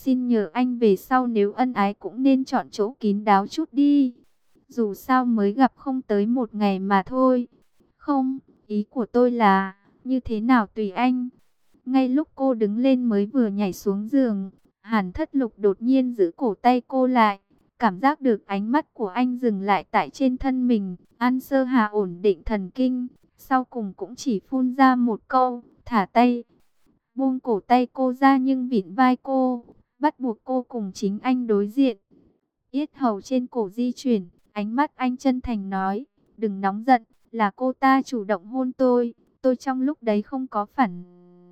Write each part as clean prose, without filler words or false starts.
Xin nhờ anh về sau nếu ân ái cũng nên chọn chỗ kín đáo chút đi. Dù sao mới gặp không tới một ngày mà thôi. Không, ý của tôi là, như thế nào tùy anh. Ngay lúc cô đứng lên mới vừa nhảy xuống giường, Hàn Thất Lục đột nhiên giữ cổ tay cô lại. Cảm giác được ánh mắt của anh dừng lại tại trên thân mình. An Sơ Hà ổn định thần kinh, sau cùng cũng chỉ phun ra một câu, thả tay. Buông cổ tay cô ra nhưng vịn vai cô, bắt buộc cô cùng chính anh đối diện. Yết hầu trên cổ di chuyển, ánh mắt anh chân thành nói, đừng nóng giận, là cô ta chủ động hôn tôi trong lúc đấy không có phản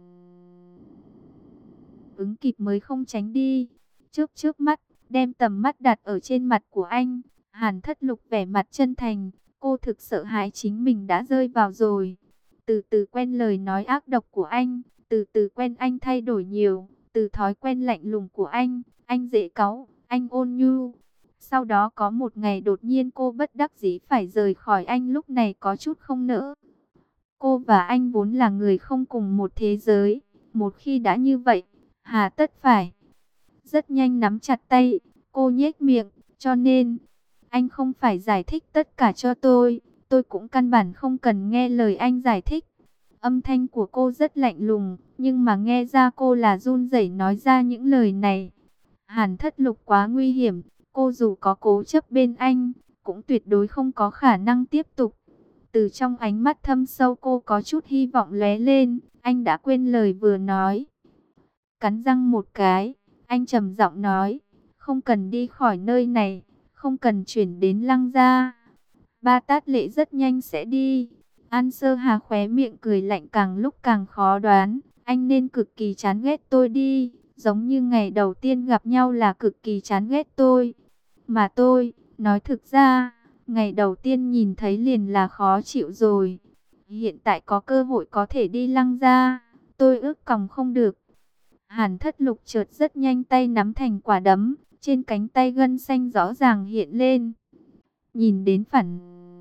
ứng kịp mới không tránh đi. Trước mắt, đem tầm mắt đặt ở trên mặt của anh, Hàn Thất Lục vẻ mặt chân thành, cô thực sợ hãi chính mình đã rơi vào rồi. Từ từ quen lời nói ác độc của anh, từ từ quen anh thay đổi nhiều, từ thói quen lạnh lùng của anh dễ cáu, anh ôn nhu. Sau đó có một ngày đột nhiên cô bất đắc dĩ phải rời khỏi anh, lúc này có chút không nỡ. Cô và anh vốn là người không cùng một thế giới, một khi đã như vậy, hà tất phải. Rất nhanh nắm chặt tay, cô nhếch miệng, cho nên, anh không phải giải thích tất cả cho tôi cũng căn bản không cần nghe lời anh giải thích. Âm thanh của cô rất lạnh lùng, nhưng mà nghe ra cô là run rẩy nói ra những lời này. Hàn Thất Lục quá nguy hiểm, cô dù có cố chấp bên anh, cũng tuyệt đối không có khả năng tiếp tục. Từ trong ánh mắt thâm sâu cô có chút hy vọng lóe lên, anh đã quên lời vừa nói. Cắn răng một cái, anh trầm giọng nói, không cần đi khỏi nơi này, không cần chuyển đến Lăng gia. Ba Tát Lệ rất nhanh sẽ đi. An Sơ Hà khóe miệng cười lạnh càng lúc càng khó đoán, anh nên cực kỳ chán ghét tôi đi, giống như ngày đầu tiên gặp nhau là cực kỳ chán ghét tôi. Mà tôi, nói thực ra, ngày đầu tiên nhìn thấy liền là khó chịu rồi. Hiện tại có cơ hội có thể đi Lăng gia, tôi ước còng không được. Hàn Thất Lục chợt rất nhanh tay nắm thành quả đấm, trên cánh tay gân xanh rõ ràng hiện lên. Nhìn đến phản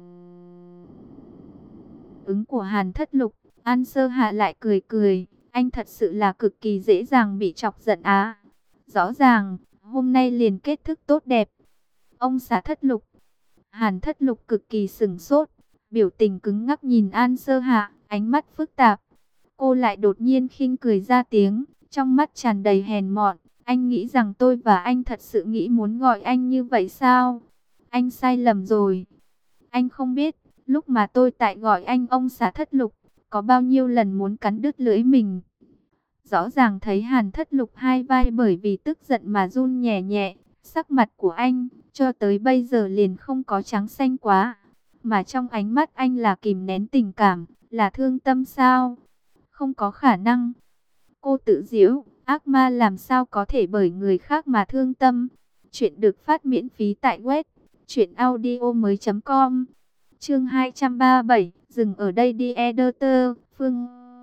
ứng của Hàn Thất Lục, An Sơ Hạ lại cười cười, anh thật sự là cực kỳ dễ dàng bị chọc giận á. Rõ ràng, hôm nay liền kết thúc tốt đẹp. Ông xã Thất Lục, Hàn Thất Lục cực kỳ sửng sốt, biểu tình cứng ngắc nhìn An Sơ Hạ, ánh mắt phức tạp. Cô lại đột nhiên khinh cười ra tiếng, trong mắt tràn đầy hèn mọn. Anh nghĩ rằng tôi và anh thật sự nghĩ muốn gọi anh như vậy sao? Anh sai lầm rồi. Anh không biết, lúc mà tôi tại gọi anh ông xã Thất Lục, có bao nhiêu lần muốn cắn đứt lưỡi mình. Rõ ràng thấy Hàn Thất Lục hai vai bởi vì tức giận mà run nhẹ nhẹ, sắc mặt của anh, cho tới bây giờ liền không có trắng xanh quá. Mà trong ánh mắt anh là kìm nén tình cảm, là thương tâm sao? Không có khả năng. Cô tự giễu, ác ma làm sao có thể bởi người khác mà thương tâm. Chuyện được phát miễn phí tại web truyệnaudiomoi.com. Chương 237, dừng ở đây đi editor, Phương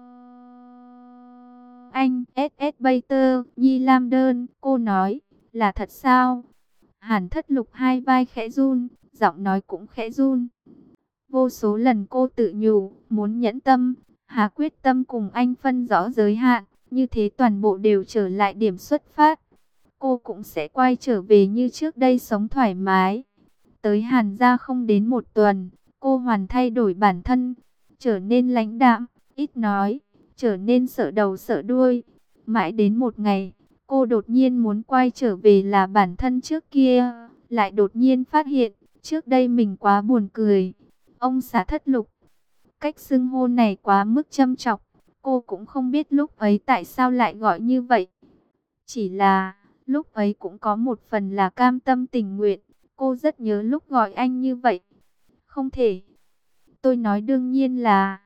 Anh, SS Bater, Nhi Lam Đơn, cô nói, là thật sao? Hàn Thất Lục hai vai khẽ run, giọng nói cũng khẽ run. Vô số lần cô tự nhủ, muốn nhẫn tâm, hà quyết tâm cùng anh phân rõ giới hạn, như thế toàn bộ đều trở lại điểm xuất phát. Cô cũng sẽ quay trở về như trước đây sống thoải mái. Tới Hàn gia không đến một tuần, cô hoàn thay đổi bản thân, trở nên lãnh đạm, ít nói, trở nên sợ đầu sợ đuôi. Mãi đến một ngày, cô đột nhiên muốn quay trở về là bản thân trước kia, lại đột nhiên phát hiện, trước đây mình quá buồn cười. Ông xã Thất Lục, cách xưng hô này quá mức châm chọc, cô cũng không biết lúc ấy tại sao lại gọi như vậy. Chỉ là, lúc ấy cũng có một phần là cam tâm tình nguyện, cô rất nhớ lúc gọi anh như vậy. Không thể. Tôi nói đương nhiên là,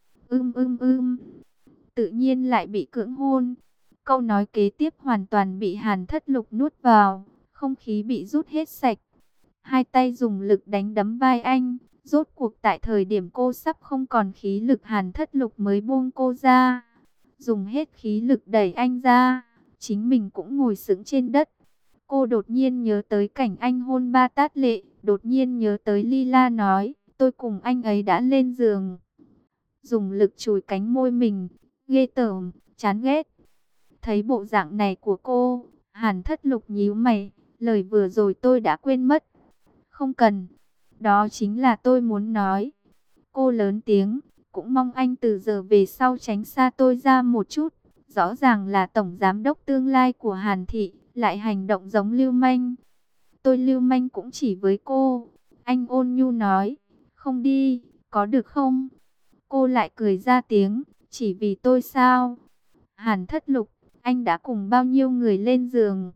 tự nhiên lại bị cưỡng hôn. Câu nói kế tiếp hoàn toàn bị Hàn Thất Lục nuốt vào, không khí bị rút hết sạch. Hai tay dùng lực đánh đấm vai anh, rốt cuộc tại thời điểm cô sắp không còn khí lực Hàn Thất Lục mới buông cô ra. Dùng hết khí lực đẩy anh ra, chính mình cũng ngồi sững trên đất. Cô đột nhiên nhớ tới cảnh anh hôn Ba Tát Lệ, đột nhiên nhớ tới Lila nói, tôi cùng anh ấy đã lên giường. Dùng lực chùi cánh môi mình, ghê tởm, chán ghét. Thấy bộ dạng này của cô, Hàn Thất Lục nhíu mày, lời vừa rồi tôi đã quên mất. Không cần, đó chính là tôi muốn nói. Cô lớn tiếng, cũng mong anh từ giờ về sau tránh xa tôi ra một chút. Rõ ràng là tổng giám đốc tương lai của Hàn Thị, lại hành động giống lưu manh. Tôi lưu manh cũng chỉ với cô. Anh ôn nhu nói, không đi, có được không? Cô lại cười ra tiếng, chỉ vì tôi sao? Hàn Thất Lục, anh đã cùng bao nhiêu người lên giường?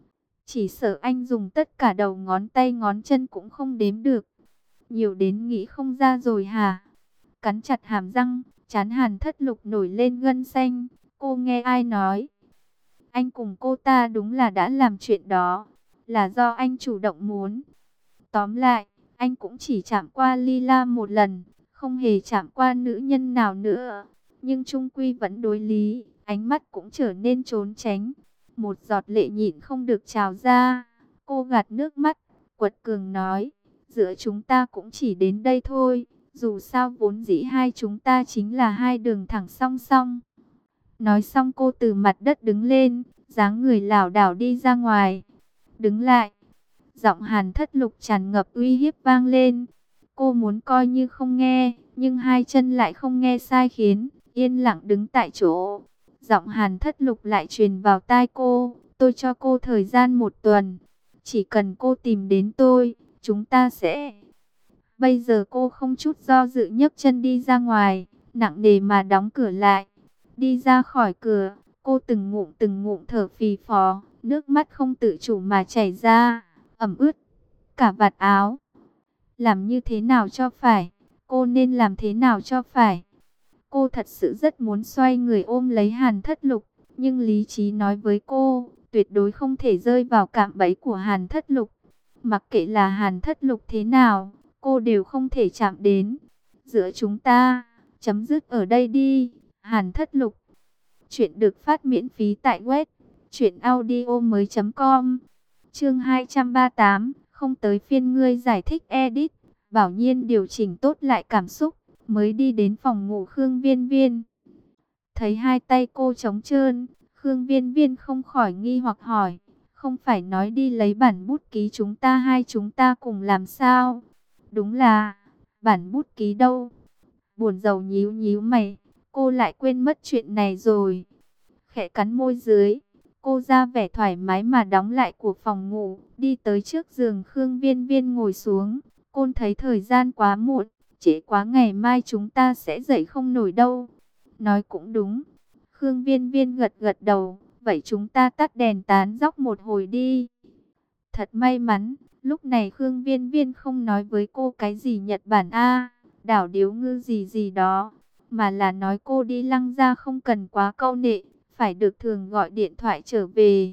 Chỉ sợ anh dùng tất cả đầu ngón tay ngón chân cũng không đếm được. Nhiều đến nghĩ không ra rồi hả? Cắn chặt hàm răng, trán Hàn Thất Lục nổi lên gân xanh. Cô nghe ai nói? Anh cùng cô ta đúng là đã làm chuyện đó. Là do anh chủ động muốn. Tóm lại, anh cũng chỉ chạm qua Lila một lần. Không hề chạm qua nữ nhân nào nữa. Nhưng trung quy vẫn đối lý. Ánh mắt cũng trở nên trốn tránh. Một giọt lệ nhịn không được trào ra. Cô gạt nước mắt, quật cường nói. Giữa chúng ta cũng chỉ đến đây thôi. Dù sao vốn dĩ hai chúng ta chính là hai đường thẳng song song. Nói xong cô từ mặt đất đứng lên, dáng người lảo đảo đi ra ngoài. Đứng lại. Giọng Hàn Thất Lục tràn ngập uy hiếp vang lên. Cô muốn coi như không nghe, nhưng hai chân lại không nghe sai khiến, yên lặng đứng tại chỗ. Giọng Hàn Thất Lục lại truyền vào tai cô. Tôi cho cô thời gian 1 tuần. Chỉ cần cô tìm đến tôi, chúng ta sẽ... Bây giờ cô không chút do dự nhấc chân đi ra ngoài, nặng nề mà đóng cửa lại. Đi ra khỏi cửa, cô từng ngụm thở phì phò, nước mắt không tự chủ mà chảy ra, ẩm ướt cả vạt áo. Làm như thế nào cho phải? Cô nên làm thế nào cho phải? Cô thật sự rất muốn xoay người ôm lấy Hàn Thất Lục, nhưng lý trí nói với cô, tuyệt đối không thể rơi vào cạm bẫy của Hàn Thất Lục. Mặc kệ là Hàn Thất Lục thế nào, cô đều không thể chạm đến. Giữa chúng ta, chấm dứt ở đây đi, Hàn Thất Lục. Chuyện được phát miễn phí tại web truyệnaudiomoi.com. Chương 238, không tới phiên ngươi giải thích edit. Bảo Nhiên điều chỉnh tốt lại cảm xúc, mới đi đến phòng ngủ Khương Viên Viên. Thấy hai tay cô trống trơn, Khương Viên Viên không khỏi nghi hoặc hỏi, không phải nói đi lấy bản bút ký chúng ta cùng làm sao? Đúng là, bản bút ký đâu? Buồn rầu nhíu nhíu mày, cô lại quên mất chuyện này rồi. Khẽ cắn môi dưới, cô ra vẻ thoải mái mà đóng lại của phòng ngủ, đi tới trước giường Khương Viên Viên ngồi xuống. Cô thấy thời gian quá muộn, trễ quá ngày mai chúng ta sẽ dậy không nổi đâu. Nói cũng đúng. Khương Viên Viên gật gật đầu, vậy chúng ta tắt đèn tán dóc một hồi đi. Thật may mắn, lúc này Khương Viên Viên không nói với cô cái gì Nhật Bản đảo điếu ngư gì gì đó, mà là nói cô đi Lăng Gia không cần quá câu nệ, phải được thường gọi điện thoại trở về.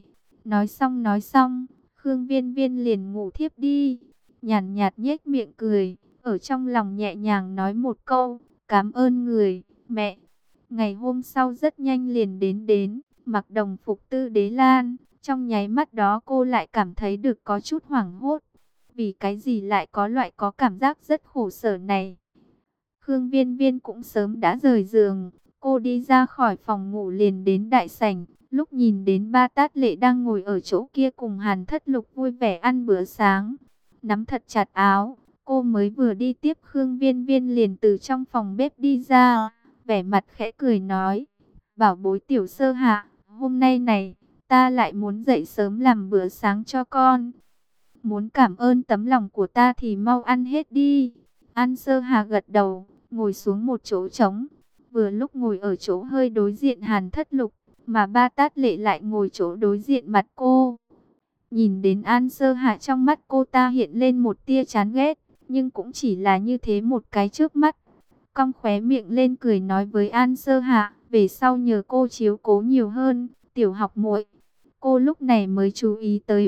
Nói xong, Khương Viên Viên liền ngủ thiếp đi. Nhàn nhạt nhếch miệng cười, ở trong lòng nhẹ nhàng nói một câu, cảm ơn người, mẹ. Ngày hôm sau rất nhanh liền đến, mặc đồng phục Tư Đế Lan. Trong nháy mắt đó cô lại cảm thấy được có chút hoảng hốt. Vì cái gì lại có cảm giác rất khổ sở này. Khương Viên Viên cũng sớm đã rời giường. Cô đi ra khỏi phòng ngủ liền đến đại sảnh. Lúc nhìn đến Ba Tát Lệ đang ngồi ở chỗ kia cùng Hàn Thất Lục vui vẻ ăn bữa sáng, nắm thật chặt áo, cô mới vừa đi tiếp Khương Viên Viên liền từ trong phòng bếp đi ra, vẻ mặt khẽ cười nói, bảo bối tiểu sơ hạ, hôm nay này, ta lại muốn dậy sớm làm bữa sáng cho con. Muốn cảm ơn tấm lòng của ta thì mau ăn hết đi. An Sơ Hà gật đầu, ngồi xuống một chỗ trống, vừa lúc ngồi ở chỗ hơi đối diện Hàn Thất Lục, mà Ba Tát Lệ lại ngồi chỗ đối diện mặt cô. Nhìn đến An Sơ Hạ trong mắt cô ta hiện lên một tia chán ghét, nhưng cũng chỉ là như thế một cái trước mắt. Cong khóe miệng lên cười nói với An Sơ Hạ, về sau nhờ cô chiếu cố nhiều hơn, tiểu học muội. Cô lúc này mới chú ý tới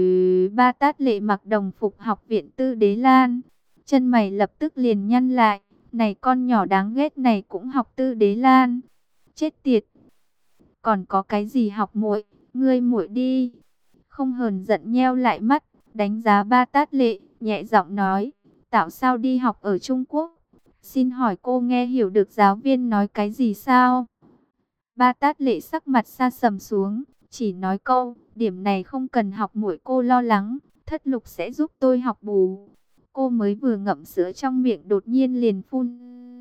Ba Tát Lệ mặc đồng phục học viện Tư Đế Lan. Chân mày lập tức liền nhăn lại, này con nhỏ đáng ghét này cũng học Tư Đế Lan. Chết tiệt. Còn có cái gì học muội, ngươi muội đi. Không hờn giận nheo lại mắt, đánh giá Ba Tát Lệ, nhẹ giọng nói, tạo sao đi học ở Trung Quốc? Xin hỏi cô nghe hiểu được giáo viên nói cái gì sao? Ba Tát Lệ sắc mặt sa sầm xuống, chỉ nói câu, điểm này không cần học muội cô lo lắng, Thất Lục sẽ giúp tôi học bù. Cô mới vừa ngậm sữa trong miệng đột nhiên liền phun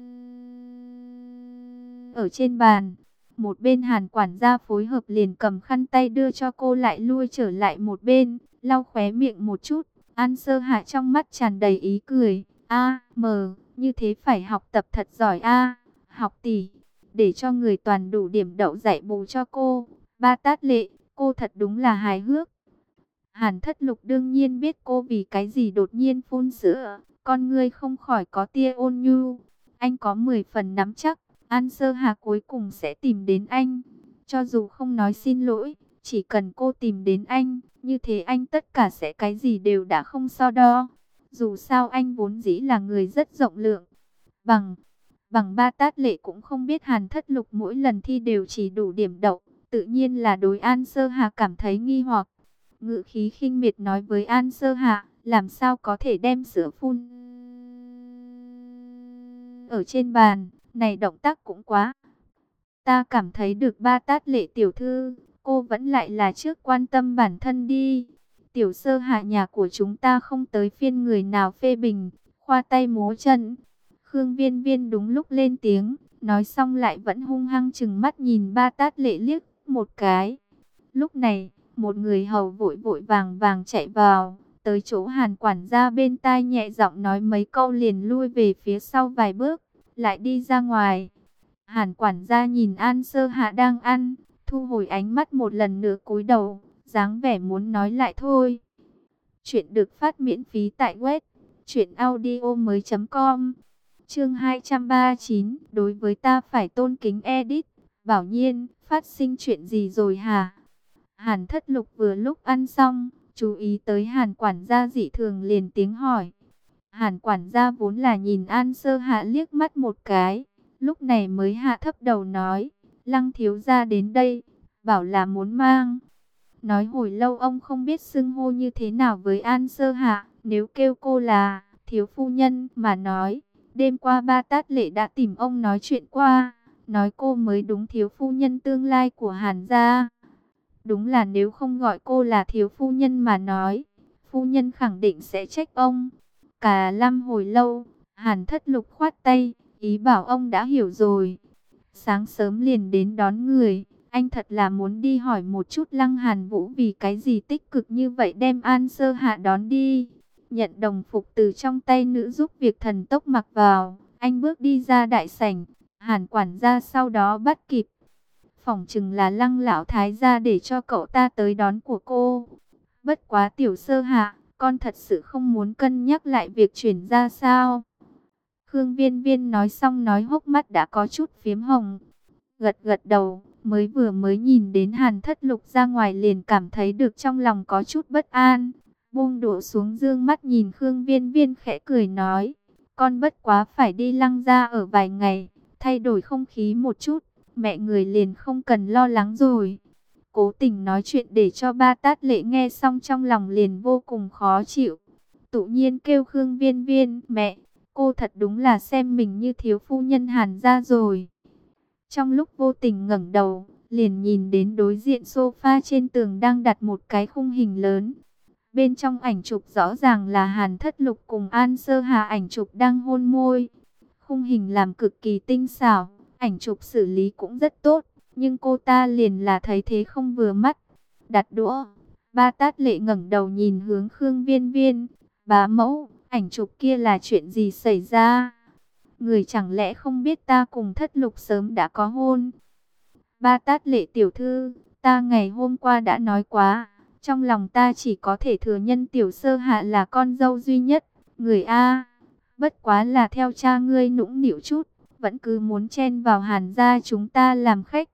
ở trên bàn. Một bên Hàn quản gia phối hợp liền cầm khăn tay đưa cho cô lại lui trở lại một bên, lau khóe miệng một chút. An Sơ Hạ trong mắt tràn đầy ý cười. Như thế phải học tập thật giỏi học tỷ, để cho người toàn đủ điểm đậu dạy bù cho cô. Ba Tát Lệ, cô thật đúng là hài hước. Hàn Thất Lục đương nhiên biết cô vì cái gì đột nhiên phun sữa, con ngươi không khỏi có tia ôn nhu. Anh có 10 phần nắm chắc, An Sơ Hà cuối cùng sẽ tìm đến anh. Cho dù không nói xin lỗi, chỉ cần cô tìm đến anh, như thế anh tất cả sẽ cái gì đều đã không so đo. Dù sao anh vốn dĩ là người rất rộng lượng. Bằng Ba Tát Lệ cũng không biết Hàn Thất Lục mỗi lần thi đều chỉ đủ điểm đậu, tự nhiên là đối An Sơ Hà cảm thấy nghi hoặc. Ngữ khí khinh miệt nói với An Sơ Hạ, làm sao có thể đem sữa phun ở trên bàn, này động tác cũng quá. Ta cảm thấy được Ba Tát Lệ tiểu thư, cô vẫn lại là trước quan tâm bản thân đi. Tiểu Sơ Hạ nhà của chúng ta không tới phiên người nào phê bình, khoa tay múa chân. Khương Viên Viên đúng lúc lên tiếng, nói xong lại vẫn hung hăng chừng mắt nhìn Ba Tát Lệ liếc một cái. Lúc này, một người hầu vội vội vàng vàng chạy vào, tới chỗ Hàn quản gia bên tai nhẹ giọng nói mấy câu liền lui về phía sau vài bước, lại đi ra ngoài. Hàn quản gia nhìn An Sơ Hạ đang ăn, thu hồi ánh mắt một lần nữa cúi đầu, dáng vẻ muốn nói lại thôi. Chuyện được phát miễn phí tại web truyệnaudiomoi.com. Chương 239, đối với ta phải tôn kính edit. Bảo Nhiên, phát sinh chuyện gì rồi hả? Hàn Thất Lục vừa lúc ăn xong, chú ý tới Hàn quản gia dị thường liền tiếng hỏi. Hàn quản gia vốn là nhìn An Sơ Hạ liếc mắt một cái, lúc này mới hạ thấp đầu nói, Lăng thiếu gia đến đây, bảo là muốn mang. Nói hồi lâu ông không biết xưng hô như thế nào với An Sơ Hạ, nếu kêu cô là thiếu phu nhân mà nói, đêm qua Ba Tát Lệ đã tìm ông nói chuyện qua, nói cô mới đúng thiếu phu nhân tương lai của Hàn gia. Đúng là nếu không gọi cô là thiếu phu nhân mà nói, phu nhân khẳng định sẽ trách ông. Cả lăm hồi lâu, Hàn Thất Lục khoát tay, ý bảo ông đã hiểu rồi. Sáng sớm liền đến đón người, anh thật là muốn đi hỏi một chút Lăng Hàn Vũ vì cái gì tích cực như vậy đem An Sơ Hạ đón đi. Nhận đồng phục từ trong tay nữ giúp việc thần tốc mặc vào, anh bước đi ra đại sảnh, Hàn quản gia sau đó bắt kịp. Phỏng chừng là Lăng lão thái gia để cho cậu ta tới đón của cô. Bất quá Tiểu Sơ Hạ, con thật sự không muốn cân nhắc lại việc chuyển ra sao? Khương Viên Viên nói xong nói hốc mắt đã có chút phiếm hồng. Gật gật đầu, mới nhìn đến Hàn Thất Lục ra ngoài liền cảm thấy được trong lòng có chút bất an. Buông đũa xuống dương mắt nhìn Khương Viên Viên khẽ cười nói, con bất quá phải đi Lăng gia ở vài ngày, thay đổi không khí một chút, mẹ người liền không cần lo lắng rồi. Cố tình nói chuyện để cho Ba Tát Lệ nghe xong trong lòng liền vô cùng khó chịu. Tự nhiên kêu Khương Viên Viên, mẹ, cô thật đúng là xem mình như thiếu phu nhân Hàn gia rồi. Trong lúc vô tình ngẩng đầu, liền nhìn đến đối diện sofa trên tường đang đặt một cái khung hình lớn. Bên trong ảnh chụp rõ ràng là Hàn Thất Lục cùng An Sơ Hà, ảnh chụp đang hôn môi. Khung hình làm cực kỳ tinh xảo, ảnh chụp xử lý cũng rất tốt, nhưng cô ta liền là thấy thế không vừa mắt. Đặt đũa, Ba Tát Lệ ngẩng đầu nhìn hướng Khương Viên Viên, bá mẫu, ảnh chụp kia là chuyện gì xảy ra? Người chẳng lẽ không biết ta cùng Thất Lục sớm đã có hôn? Ba Tát Lệ tiểu thư, ta ngày hôm qua đã nói quá, trong lòng ta chỉ có thể thừa nhận Tiểu Sơ Hạ là con dâu duy nhất, người A. Bất quá là theo cha ngươi nũng nịu chút, vẫn cứ muốn chen vào Hàn gia chúng ta làm khách.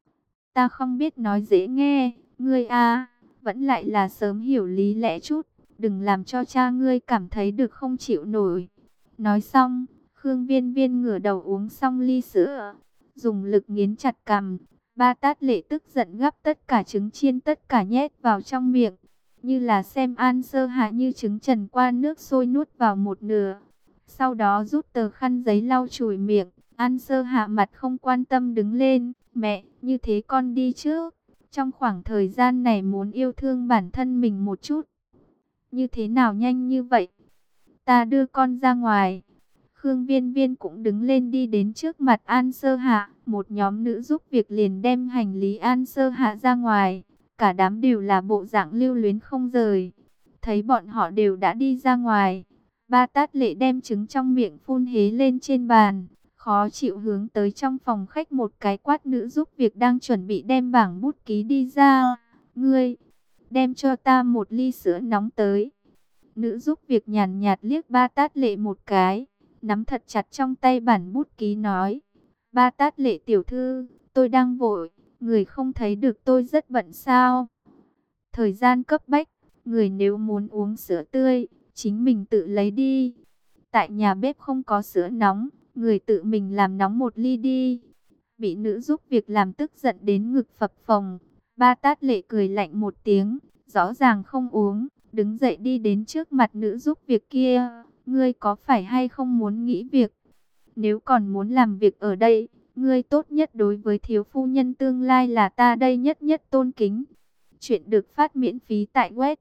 Ta không biết nói dễ nghe, ngươi A, vẫn lại là sớm hiểu lý lẽ chút, đừng làm cho cha ngươi cảm thấy được không chịu nổi. Nói xong, Khương Viên Viên ngửa đầu uống xong ly sữa, dùng lực nghiến chặt cằm. Ba Tát Lệ tức giận gắp tất cả trứng chiên tất cả nhét vào trong miệng, như là xem An Sơ Hạ như trứng trần qua nước sôi nuốt vào một nửa. Sau đó rút tờ khăn giấy lau chùi miệng. An Sơ Hạ mặt không quan tâm đứng lên, mẹ, như thế con đi trước, Trong khoảng thời gian này muốn yêu thương bản thân mình một chút. Như thế nào nhanh như vậy? Ta đưa con ra ngoài. Khương Viên Viên cũng đứng lên đi đến trước mặt An Sơ Hạ. Một nhóm nữ giúp việc liền đem hành lý An Sơ Hạ ra ngoài. Cả đám đều là bộ dạng lưu luyến không rời. Thấy bọn họ đều đã đi ra ngoài. Ba Tát Lệ đem trứng trong miệng phun hế lên trên bàn. Khó chịu hướng tới trong phòng khách một cái quát nữ giúp việc đang chuẩn bị đem bảng bút ký đi ra. Ngươi, đem cho ta một ly sữa nóng tới. Nữ giúp việc nhàn nhạt liếc Ba Tát Lệ một cái, nắm thật chặt trong tay bản bút ký nói. Ba Tát Lệ tiểu thư, tôi đang vội, người không thấy được tôi rất bận sao? Thời gian cấp bách, người nếu muốn uống sữa tươi, chính mình tự lấy đi. Tại nhà bếp không có sữa nóng, người tự mình làm nóng một ly đi. Bị nữ giúp việc làm tức giận đến ngực phập phồng. Ba Tát Lệ cười lạnh một tiếng, rõ ràng không uống, đứng dậy đi đến trước mặt nữ giúp việc kia. Ngươi có phải hay không muốn nghỉ việc? Nếu còn muốn làm việc ở đây, ngươi tốt nhất đối với thiếu phu nhân tương lai là ta đây nhất nhất tôn kính. Chuyện được phát miễn phí tại web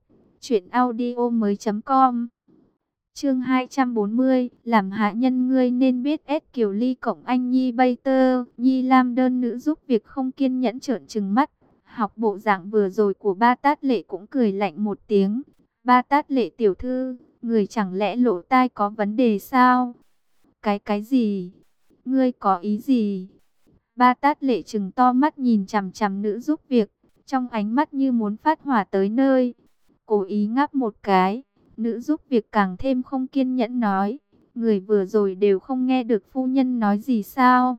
truyệnaudiomoi.com. Chương 240, làm hạ nhân ngươi nên biết S Kiều Ly cộng anh Nhi Bay Tơ, Nhi Lam đơn nữ giúp việc không kiên nhẫn trợn trừng mắt. Học bộ dạng vừa rồi của Ba Tát Lệ cũng cười lạnh một tiếng. Ba Tát Lệ tiểu thư, người chẳng lẽ lỗ tai có vấn đề sao? Cái gì? Ngươi có ý gì? Ba Tát Lệ trừng to mắt nhìn chằm chằm nữ giúp việc, trong ánh mắt như muốn phát hỏa tới nơi. Cố ý ngáp một cái, nữ giúp việc càng thêm không kiên nhẫn nói. Người vừa rồi đều không nghe được phu nhân nói gì sao?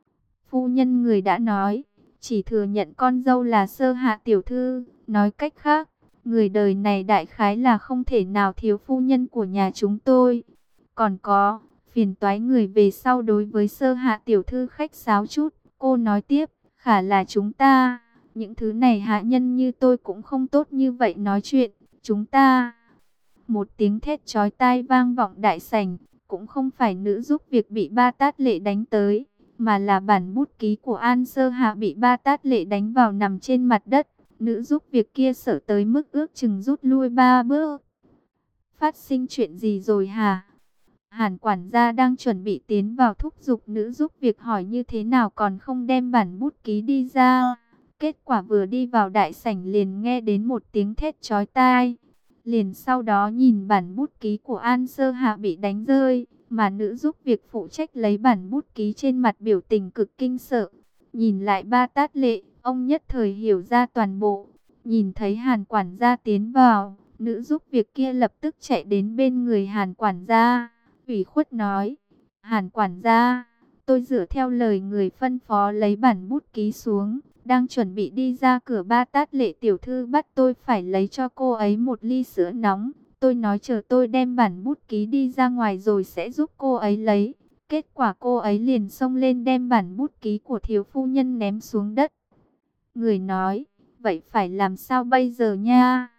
Phu nhân người đã nói, chỉ thừa nhận con dâu là Sơ Hạ tiểu thư. Nói cách khác, người đời này đại khái là không thể nào thiếu phu nhân của nhà chúng tôi. Còn có, phiền toái người về sau đối với Sơ Hạ tiểu thư khách sáo chút. Cô nói tiếp, khả là chúng ta, những thứ này hạ nhân như tôi cũng không tốt như vậy nói chuyện. Chúng ta... Một tiếng thét chói tai vang vọng đại sảnh, cũng không phải nữ giúp việc bị Ba Tát Lệ đánh tới, mà là bản bút ký của An Sơ Hạ bị Ba Tát Lệ đánh vào nằm trên mặt đất. Nữ giúp việc kia sợ tới mức ước chừng rút lui 3 bước. Phát sinh chuyện gì rồi hả? Hàn quản gia đang chuẩn bị tiến vào thúc giục nữ giúp việc hỏi như thế nào còn không đem bản bút ký đi ra. Kết quả vừa đi vào đại sảnh liền nghe đến một tiếng thét chói tai. Liền sau đó nhìn bản bút ký của An Sơ Hạ bị đánh rơi, mà nữ giúp việc phụ trách lấy bản bút ký trên mặt biểu tình cực kinh sợ. Nhìn lại Ba Tát Lệ, ông nhất thời hiểu ra toàn bộ. Nhìn thấy Hàn quản gia tiến vào, nữ giúp việc kia lập tức chạy đến bên người Hàn quản gia, ủy khuất nói: Hàn quản gia, tôi dựa theo lời người phân phó lấy bản bút ký xuống, đang chuẩn bị đi ra cửa. Ba Tát Lệ tiểu thư bắt tôi phải lấy cho cô ấy một ly sữa nóng. Tôi nói chờ tôi đem bản bút ký đi ra ngoài rồi sẽ giúp cô ấy lấy. Kết quả cô ấy liền xông lên đem bản bút ký của thiếu phu nhân ném xuống đất. Người nói, vậy phải làm sao bây giờ nha?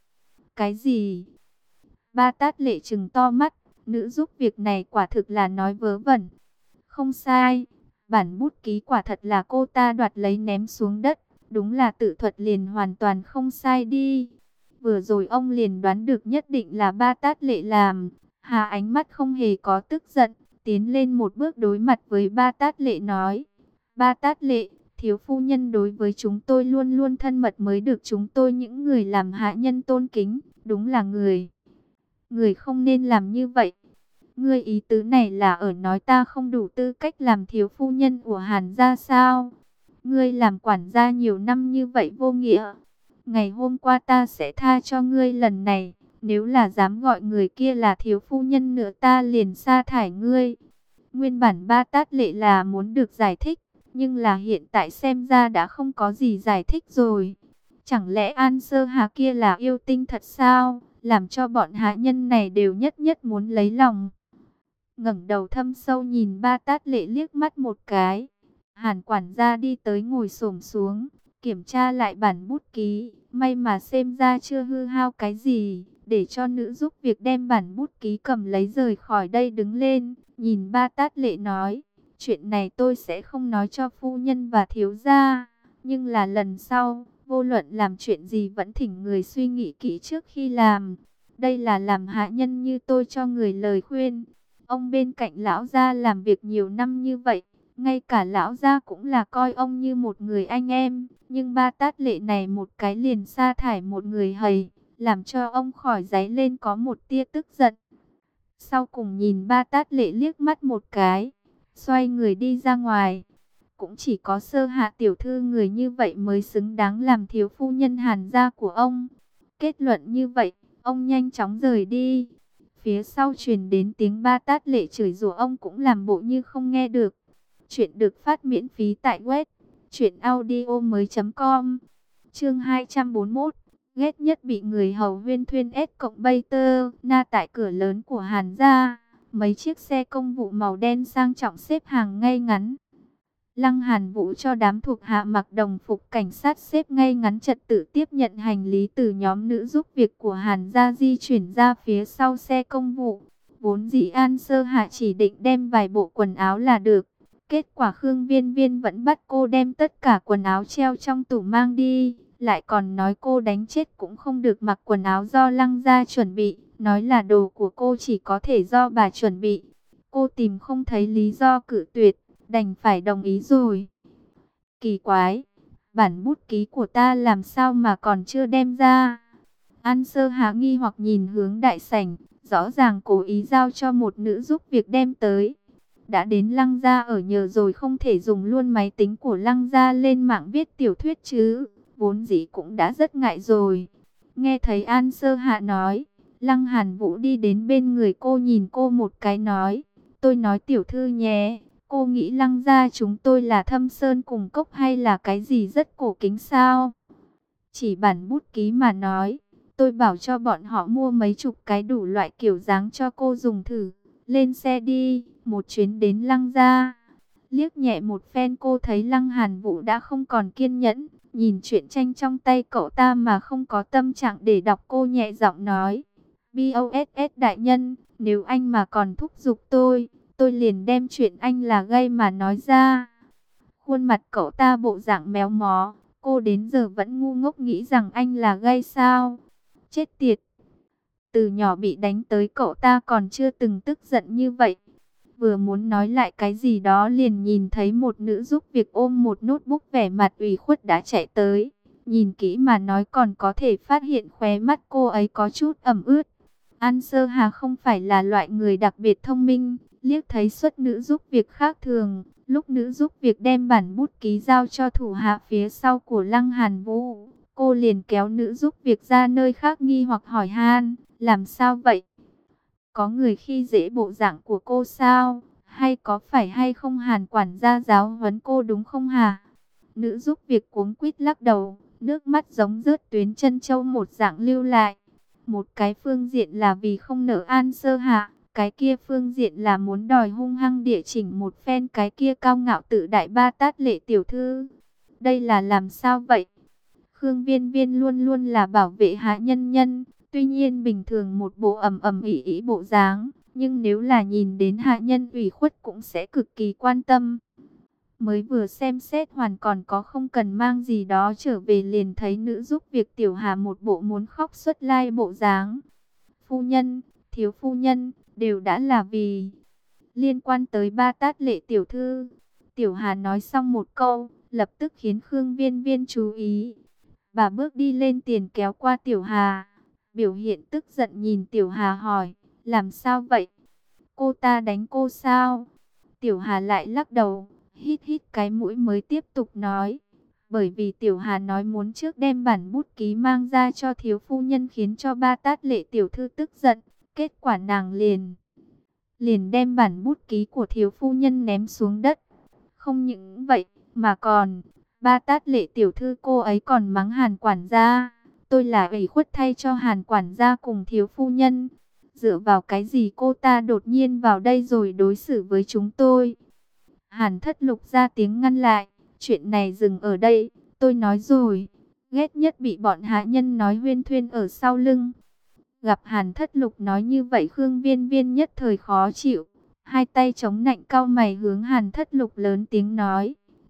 Cái gì? Ba Tát Lệ trừng to mắt, nữ giúp việc này quả thực là nói vớ vẩn. Không sai, bản bút ký quả thật là cô ta đoạt lấy ném xuống đất, đúng là tự thuật liền hoàn toàn không sai đi. Vừa rồi ông liền đoán được nhất định là Ba Tát Lệ làm. Hà ánh mắt không hề có tức giận, tiến lên một bước đối mặt với Ba Tát Lệ nói: Ba Tát Lệ, thiếu phu nhân đối với chúng tôi luôn luôn thân mật mới được chúng tôi những người làm hạ nhân tôn kính, đúng là người không nên làm như vậy. Ngươi ý tứ này là ở nói ta không đủ tư cách làm thiếu phu nhân của Hàn gia sao? Ngươi làm quản gia nhiều năm như vậy vô nghĩa. Ngày hôm qua ta sẽ tha cho ngươi lần này, nếu là dám gọi người kia là thiếu phu nhân nữa ta liền sa thải ngươi. Nguyên bản Ba Tát Lệ là muốn được giải thích, nhưng là hiện tại xem ra đã không có gì giải thích rồi. Chẳng lẽ An Sơ Hà kia là yêu tinh thật sao, làm cho bọn hạ nhân này đều nhất nhất muốn lấy lòng. Ngẩng đầu thâm sâu nhìn Ba Tát Lệ liếc mắt một cái. Hàn quản gia đi tới ngồi xổm xuống, kiểm tra lại bản bút ký, may mà xem ra chưa hư hao cái gì, để cho nữ giúp việc đem bản bút ký cầm lấy rời khỏi đây. Đứng lên, nhìn Ba Tát Lệ nói: chuyện này tôi sẽ không nói cho phu nhân và thiếu gia, nhưng là lần sau, Vô luận làm chuyện gì vẫn thỉnh người suy nghĩ kỹ trước khi làm. Đây là làm hạ nhân như tôi cho người lời khuyên. Ông bên cạnh lão gia làm việc nhiều năm như vậy, ngay cả lão gia cũng là coi ông như một người anh em. Nhưng ba tát lệ này một cái liền sa thải một người hầy, làm cho ông khỏi giấy lên có một tia tức giận. Sau cùng nhìn ba tát lệ liếc mắt một cái, xoay người đi ra ngoài. Cũng chỉ có Sơ Hạ tiểu thư người như vậy mới xứng đáng làm thiếu phu nhân Hàn gia của ông. Kết luận như vậy, ông nhanh chóng rời đi. Phía sau truyền đến tiếng ba tát lệ chửi rủa, ông cũng làm bộ như không nghe được. Chuyện được phát miễn phí tại web truyệnaudiomoi.com. Chương 241. Ghét nhất bị người hầu huyên thuyên S cộng bay tơ na. Tại cửa lớn của Hàn gia, mấy chiếc xe công vụ màu đen sang trọng xếp hàng ngay ngắn. Lăng Hàn Vũ cho đám thuộc hạ mặc đồng phục cảnh sát xếp ngay ngắn trật tự tiếp nhận hành lý từ nhóm nữ giúp việc của Hàn gia di chuyển ra phía sau xe công vụ. Vốn dĩ An Sơ Hạ chỉ định đem vài bộ quần áo là được. Kết quả Khương Viên Viên vẫn bắt cô đem tất cả quần áo treo trong tủ mang đi. Lại còn nói cô đánh chết cũng không được mặc quần áo do Lăng gia chuẩn bị. Nói là đồ của cô chỉ có thể do bà chuẩn bị. Cô tìm không thấy lý do cự tuyệt, đành phải đồng ý rồi. Kỳ quái, bản bút ký của ta làm sao mà còn chưa đem ra? An Sơ Hạ nghi hoặc nhìn hướng đại sảnh, rõ ràng cố ý giao cho một nữ giúp việc đem tới. Đã đến Lăng gia ở nhờ rồi, không thể dùng luôn máy tính của Lăng gia lên mạng viết tiểu thuyết chứ, vốn dĩ cũng đã rất ngại rồi. Nghe thấy An Sơ Hạ nói, Lăng Hàn Vũ đi đến bên người cô, nhìn cô một cái nói, tôi nói tiểu thư nhé, cô nghĩ Lăng gia chúng tôi là Thâm Sơn cùng cốc hay là cái gì rất cổ kính sao? Chỉ bản bút ký mà nói, tôi bảo cho bọn họ mua mấy chục cái đủ loại kiểu dáng cho cô dùng thử. Lên xe đi, một chuyến đến Lăng gia. Liếc nhẹ một phen, cô thấy Lăng Hàn Vũ đã không còn kiên nhẫn, nhìn truyện tranh trong tay cậu ta mà không có tâm trạng để đọc. Cô nhẹ giọng nói, BOSS đại nhân, nếu anh mà còn thúc giục tôi liền đem chuyện anh là gay mà nói ra. Khuôn mặt cậu ta bộ dạng méo mó, cô đến giờ vẫn ngu ngốc nghĩ rằng anh là gay sao? Chết tiệt! Từ nhỏ bị đánh tới, cậu ta còn chưa từng tức giận như vậy. Vừa muốn nói lại cái gì đó liền nhìn thấy một nữ giúp việc ôm một notebook vẻ mặt ủy khuất đã chạy tới. Nhìn kỹ mà nói còn có thể phát hiện khóe mắt cô ấy có chút ẩm ướt. An Sơ Hà không phải là loại người đặc biệt thông minh, liếc thấy xuất nữ giúp việc khác thường. Lúc nữ giúp việc đem bản bút ký giao cho thủ hạ phía sau của Lăng Hàn Vũ, cô liền kéo nữ giúp việc ra nơi khác, nghi hoặc hỏi han, làm sao vậy? Có người khi dễ bộ dạng của cô sao? Hay có phải hay không Hàn quản gia giáo huấn cô đúng không hả? Nữ giúp việc cuống quýt lắc đầu, nước mắt giống rớt tuyến chân châu một dạng lưu lại. Một cái phương diện là vì không nỡ An Sơ Hạ, cái kia phương diện là muốn đòi hung hăng địa chỉnh một phen cái kia cao ngạo tự đại ba tát lệ tiểu thư. Đây là làm sao vậy? Khương Viên Viên luôn luôn là bảo vệ hạ nhân nhân, tuy nhiên bình thường một bộ ầm ầm ĩ ĩ bộ dáng, nhưng nếu là nhìn đến hạ nhân ủy khuất cũng sẽ cực kỳ quan tâm. Mới vừa xem xét hoàn còn có không cần mang gì đó trở về, liền thấy nữ giúp việc Tiểu Hà một bộ muốn khóc xuất lai bộ dáng. Phu nhân, thiếu phu nhân, đều đã là vì liên quan tới ba tát lệ tiểu thư. Tiểu Hà nói xong một câu, lập tức khiến Khương Viên Viên chú ý. Bà bước đi lên tiền kéo qua Tiểu Hà, biểu hiện tức giận nhìn Tiểu Hà hỏi, làm sao vậy? Cô ta đánh cô sao? Tiểu Hà lại lắc đầu, hít hít cái mũi mới tiếp tục nói. Bởi vì Tiểu Hà nói muốn trước đem bản bút ký mang ra cho thiếu phu nhân khiến cho ba tát lệ tiểu thư tức giận. Kết quả nàng liền đem bản bút ký của thiếu phu nhân ném xuống đất. Không những vậy mà còn, ba tát lệ tiểu thư cô ấy còn mắng Hàn quản gia. Tôi là ủy khuất thay cho Hàn quản gia cùng thiếu phu nhân. Dựa vào cái gì cô ta đột nhiên vào đây rồi đối xử với chúng tôi? Hàn Thất Lục ra tiếng ngăn lại. Chuyện này dừng ở đây, tôi nói rồi. Ghét nhất bị bọn hạ nhân nói huyên thuyên ở sau lưng. Gặp Hàn Thất Lục nói như vậy, Khương Viên Viên nhất thời khó chịu. Hai tay chống nạnh cau mày hướng Hàn Thất Lục lớn tiếng nói.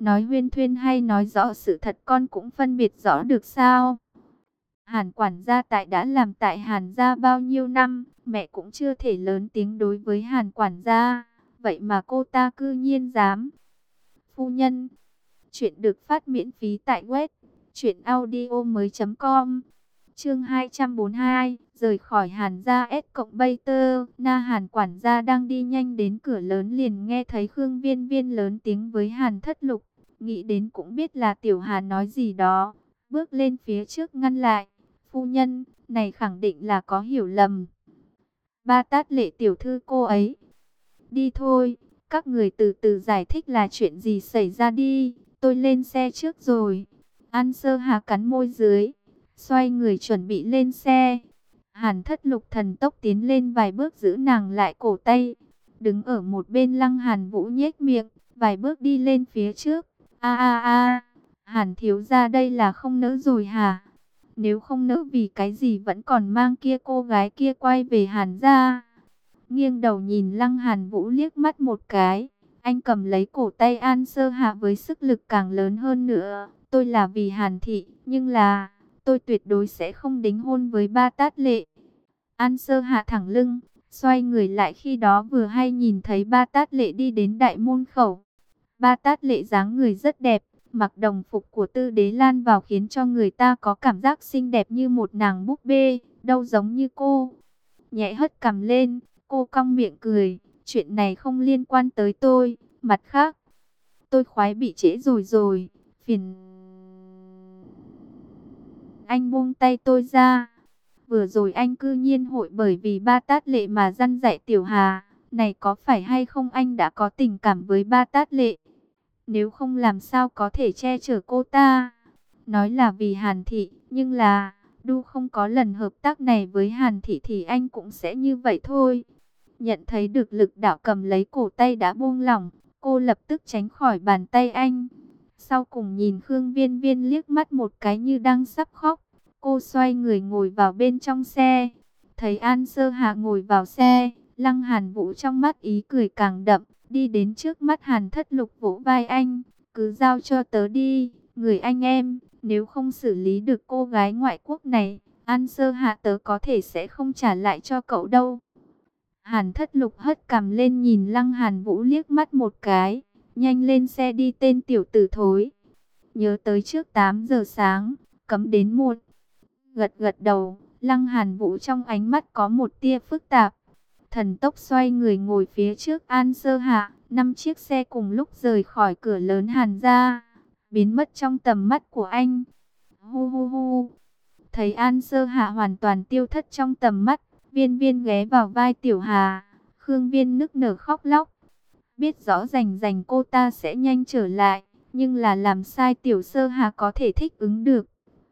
Nói huyên thuyên hay nói rõ sự thật con cũng phân biệt rõ được sao? Hàn quản gia tại đã làm tại Hàn gia bao nhiêu năm, mẹ cũng chưa thể lớn tiếng đối với Hàn quản gia. Vậy mà cô ta cư nhiên dám. Phu nhân, chuyện được phát miễn phí tại web truyệnaudiomoi.com. Chương 242, rời khỏi Hàn gia S cộng Bater, Na Hàn quản gia đang đi nhanh đến cửa lớn liền nghe thấy Khương Viên Viên lớn tiếng với Hàn Thất Lục, nghĩ đến cũng biết là Tiểu Hà nói gì đó, bước lên phía trước ngăn lại. Phu nhân, này khẳng định là có hiểu lầm. Ba Tát Lệ tiểu thư cô ấy. Đi thôi, các người từ từ giải thích là chuyện gì xảy ra đi, tôi lên xe trước rồi. An Sơ Hà cắn môi dưới, xoay người chuẩn bị lên xe. Hàn Thất Lục thần tốc tiến lên vài bước giữ nàng lại cổ tay. Đứng ở một bên Lăng Hàn Vũ nhếch miệng, vài bước đi lên phía trước. A a a, Hàn thiếu gia đây là không nỡ rồi hả? Nếu không nỡ vì cái gì vẫn còn mang kia cô gái kia quay về Hàn gia. Nghiêng đầu nhìn Lăng Hàn Vũ liếc mắt một cái. Anh cầm lấy cổ tay An Sơ Hạ với sức lực càng lớn hơn nữa. Tôi là vì Hàn thị, nhưng là tôi tuyệt đối sẽ không đính hôn với Ba Tát Lệ. An Sơ Hạ thẳng lưng, xoay người lại khi đó vừa hay nhìn thấy Ba Tát Lệ đi đến đại môn khẩu. Ba Tát Lệ dáng người rất đẹp, mặc đồng phục của Tư Đế Lan vào khiến cho người ta có cảm giác xinh đẹp như một nàng búp bê, đâu giống như cô. Nhẹ hất cằm lên, cô cong miệng cười, chuyện này không liên quan tới tôi, mặt khác, tôi khoái bị trễ rồi, phiền. Anh buông tay tôi ra. Vừa rồi anh cư nhiên hội bởi vì Ba Tát Lệ mà dăn dạy Tiểu Hà, này có phải hay không anh đã có tình cảm với Ba Tát Lệ? Nếu không làm sao có thể che chở cô ta? Nói là vì Hàn thị, nhưng là đu không có lần hợp tác này với Hàn thị thì anh cũng sẽ như vậy thôi. Nhận thấy được lực đạo cầm lấy cổ tay đã buông lỏng, cô lập tức tránh khỏi bàn tay anh. Sau cùng nhìn Khương Viên Viên liếc mắt một cái như đang sắp khóc. Cô xoay người ngồi vào bên trong xe. Thấy An Sơ Hạ ngồi vào xe, Lăng Hàn Vũ trong mắt ý cười càng đậm, đi đến trước mắt Hàn Thất Lục vỗ vai anh. Cứ giao cho tớ đi, người anh em, nếu không xử lý được cô gái ngoại quốc này, An Sơ Hạ tớ có thể sẽ không trả lại cho cậu đâu. Hàn Thất Lục hất cằm lên nhìn Lăng Hàn Vũ liếc mắt một cái, nhanh lên xe đi tên tiểu tử thối. Nhớ tới trước 8 giờ sáng, cấm đến muộn. Gật gật đầu, Lăng Hàn Vũ trong ánh mắt có một tia phức tạp. Thần tốc xoay người ngồi phía trước An Sơ Hạ, 5 chiếc xe cùng lúc rời khỏi cửa lớn Hàn gia, biến mất trong tầm mắt của anh. Hu hu hu. Thấy An Sơ Hạ hoàn toàn tiêu thất trong tầm mắt, Viên Viên ghé vào vai Tiểu Hà, Khương Viên nức nở khóc lóc. Biết rõ rành rành cô ta sẽ nhanh trở lại, nhưng là làm sai Tiểu Sơ Hà có thể thích ứng được.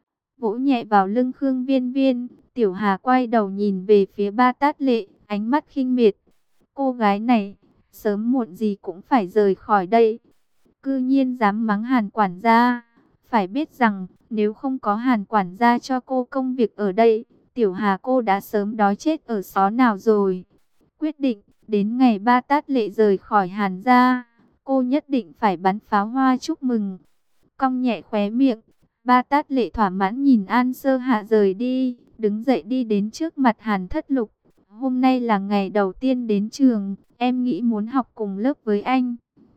Vỗ nhẹ vào lưng Khương Viên Viên, Tiểu Hà quay đầu nhìn về phía Ba Tát Lệ, ánh mắt khinh miệt. Cô gái này, sớm muộn gì cũng phải rời khỏi đây. Cư nhiên dám mắng Hàn quản gia. Phải biết rằng, nếu không có Hàn quản gia cho cô công việc ở đây, Tiểu Hà cô đã sớm đói chết ở xó nào rồi. Quyết định, đến ngày Ba Tát Lệ rời khỏi Hàn gia, cô nhất định phải bắn pháo hoa chúc mừng. Cong nhẹ khóe miệng, Ba Tát Lệ thỏa mãn nhìn An Sơ Hạ rời đi, đứng dậy đi đến trước mặt Hàn Thất Lục. Hôm nay là ngày đầu tiên đến trường, em nghĩ muốn học cùng lớp với anh.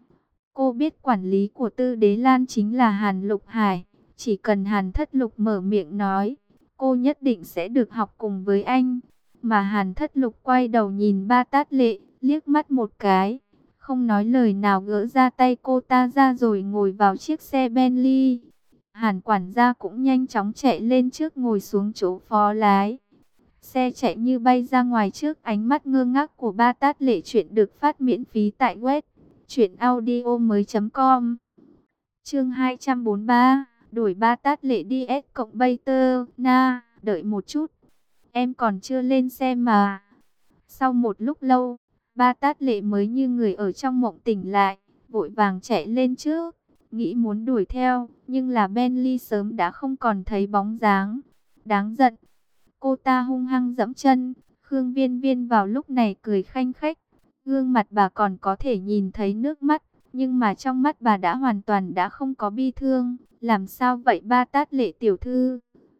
Cô biết quản lý của Tư Đế Lan chính là Hàn Lục Hải, chỉ cần Hàn Thất Lục mở miệng nói, cô nhất định sẽ được học cùng với anh. Mà Hàn Thất Lục quay đầu nhìn Ba Tát Lệ, liếc mắt một cái, không nói lời nào gỡ ra tay cô ta ra rồi ngồi vào chiếc xe Bentley. Hàn quản gia cũng nhanh chóng chạy lên trước ngồi xuống chỗ phó lái. Xe chạy như bay ra ngoài trước ánh mắt ngơ ngác của Ba Tát Lệ. Chuyện được phát miễn phí tại web truyệnaudiomoi.com. Chương 243, đổi Ba Tát Lệ đi S cộng Bater. Na, đợi một chút, em còn chưa lên xe mà. Sau một lúc lâu, Ba Tát Lệ mới như người ở trong mộng tỉnh lại, vội vàng chạy lên trước, nghĩ muốn đuổi theo, nhưng là Bentley sớm đã không còn thấy bóng dáng. Đáng giận. Cô ta hung hăng giẫm chân. Khương Viên Viên vào lúc này cười khanh khách, gương mặt bà còn có thể nhìn thấy nước mắt. Nhưng mà trong mắt bà đã hoàn toàn đã không có bi thương. Làm sao vậy Ba Tát Lệ tiểu thư?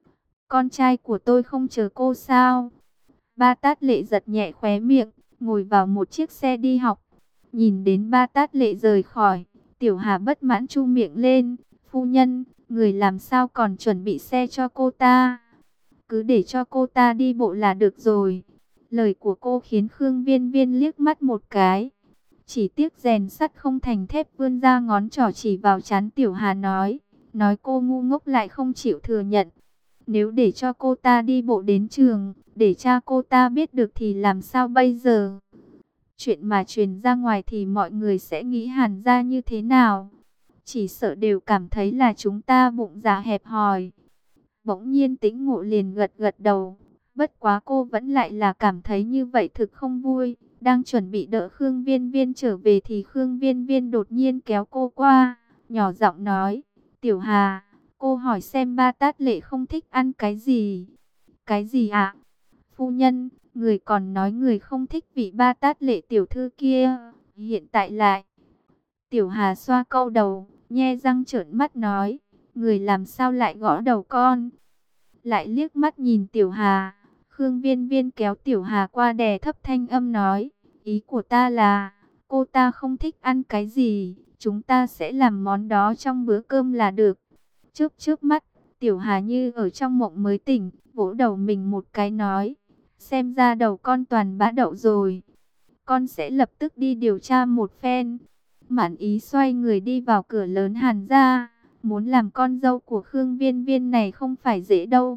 Con trai của tôi không chờ cô sao? Ba Tát Lệ giật nhẹ khóe miệng, ngồi vào một chiếc xe đi học. Nhìn đến Ba Tát Lệ rời khỏi, Tiểu Hà bất mãn chu miệng lên. Phu nhân, người làm sao còn chuẩn bị xe cho cô ta? Cứ để cho cô ta đi bộ là được rồi. Lời của cô khiến Khương Viên Viên liếc mắt một cái. Chỉ tiếc rèn sắt không thành thép, vươn ra ngón trỏ chỉ vào trán Tiểu Hà nói cô ngu ngốc lại không chịu thừa nhận. Nếu để cho cô ta đi bộ đến trường, để cha cô ta biết được thì làm sao bây giờ? Chuyện mà truyền ra ngoài thì mọi người sẽ nghĩ Hàn gia như thế nào? Chỉ sợ đều cảm thấy là chúng ta bụng dạ hẹp hòi. Bỗng nhiên Tĩnh Ngộ liền gật gật đầu. Bất quá cô vẫn lại là cảm thấy như vậy thực không vui. Đang chuẩn bị đỡ Khương Viên Viên trở về thì Khương Viên Viên đột nhiên kéo cô qua, nhỏ giọng nói: Tiểu Hà, cô hỏi xem Ba Tát Lệ không thích ăn cái gì? Cái gì ạ? Phu nhân, người còn nói người không thích vị Ba Tát Lệ tiểu thư kia, hiện tại lại. Tiểu Hà xoa câu đầu, nhe răng trợn mắt nói: người làm sao lại gõ đầu con? Lại liếc mắt nhìn Tiểu Hà. Khương Viên Viên kéo Tiểu Hà qua, đè thấp thanh âm nói: ý của ta là, cô ta không thích ăn cái gì, chúng ta sẽ làm món đó trong bữa cơm là được. Chớp mắt, Tiểu Hà như ở trong mộng mới tỉnh, vỗ đầu mình một cái nói: xem ra đầu con toàn bã đậu rồi. Con sẽ lập tức đi điều tra một phen. Mãn Ý xoay người đi vào cửa lớn Hàn gia. Muốn làm con dâu của Khương Viên Viên này không phải dễ đâu.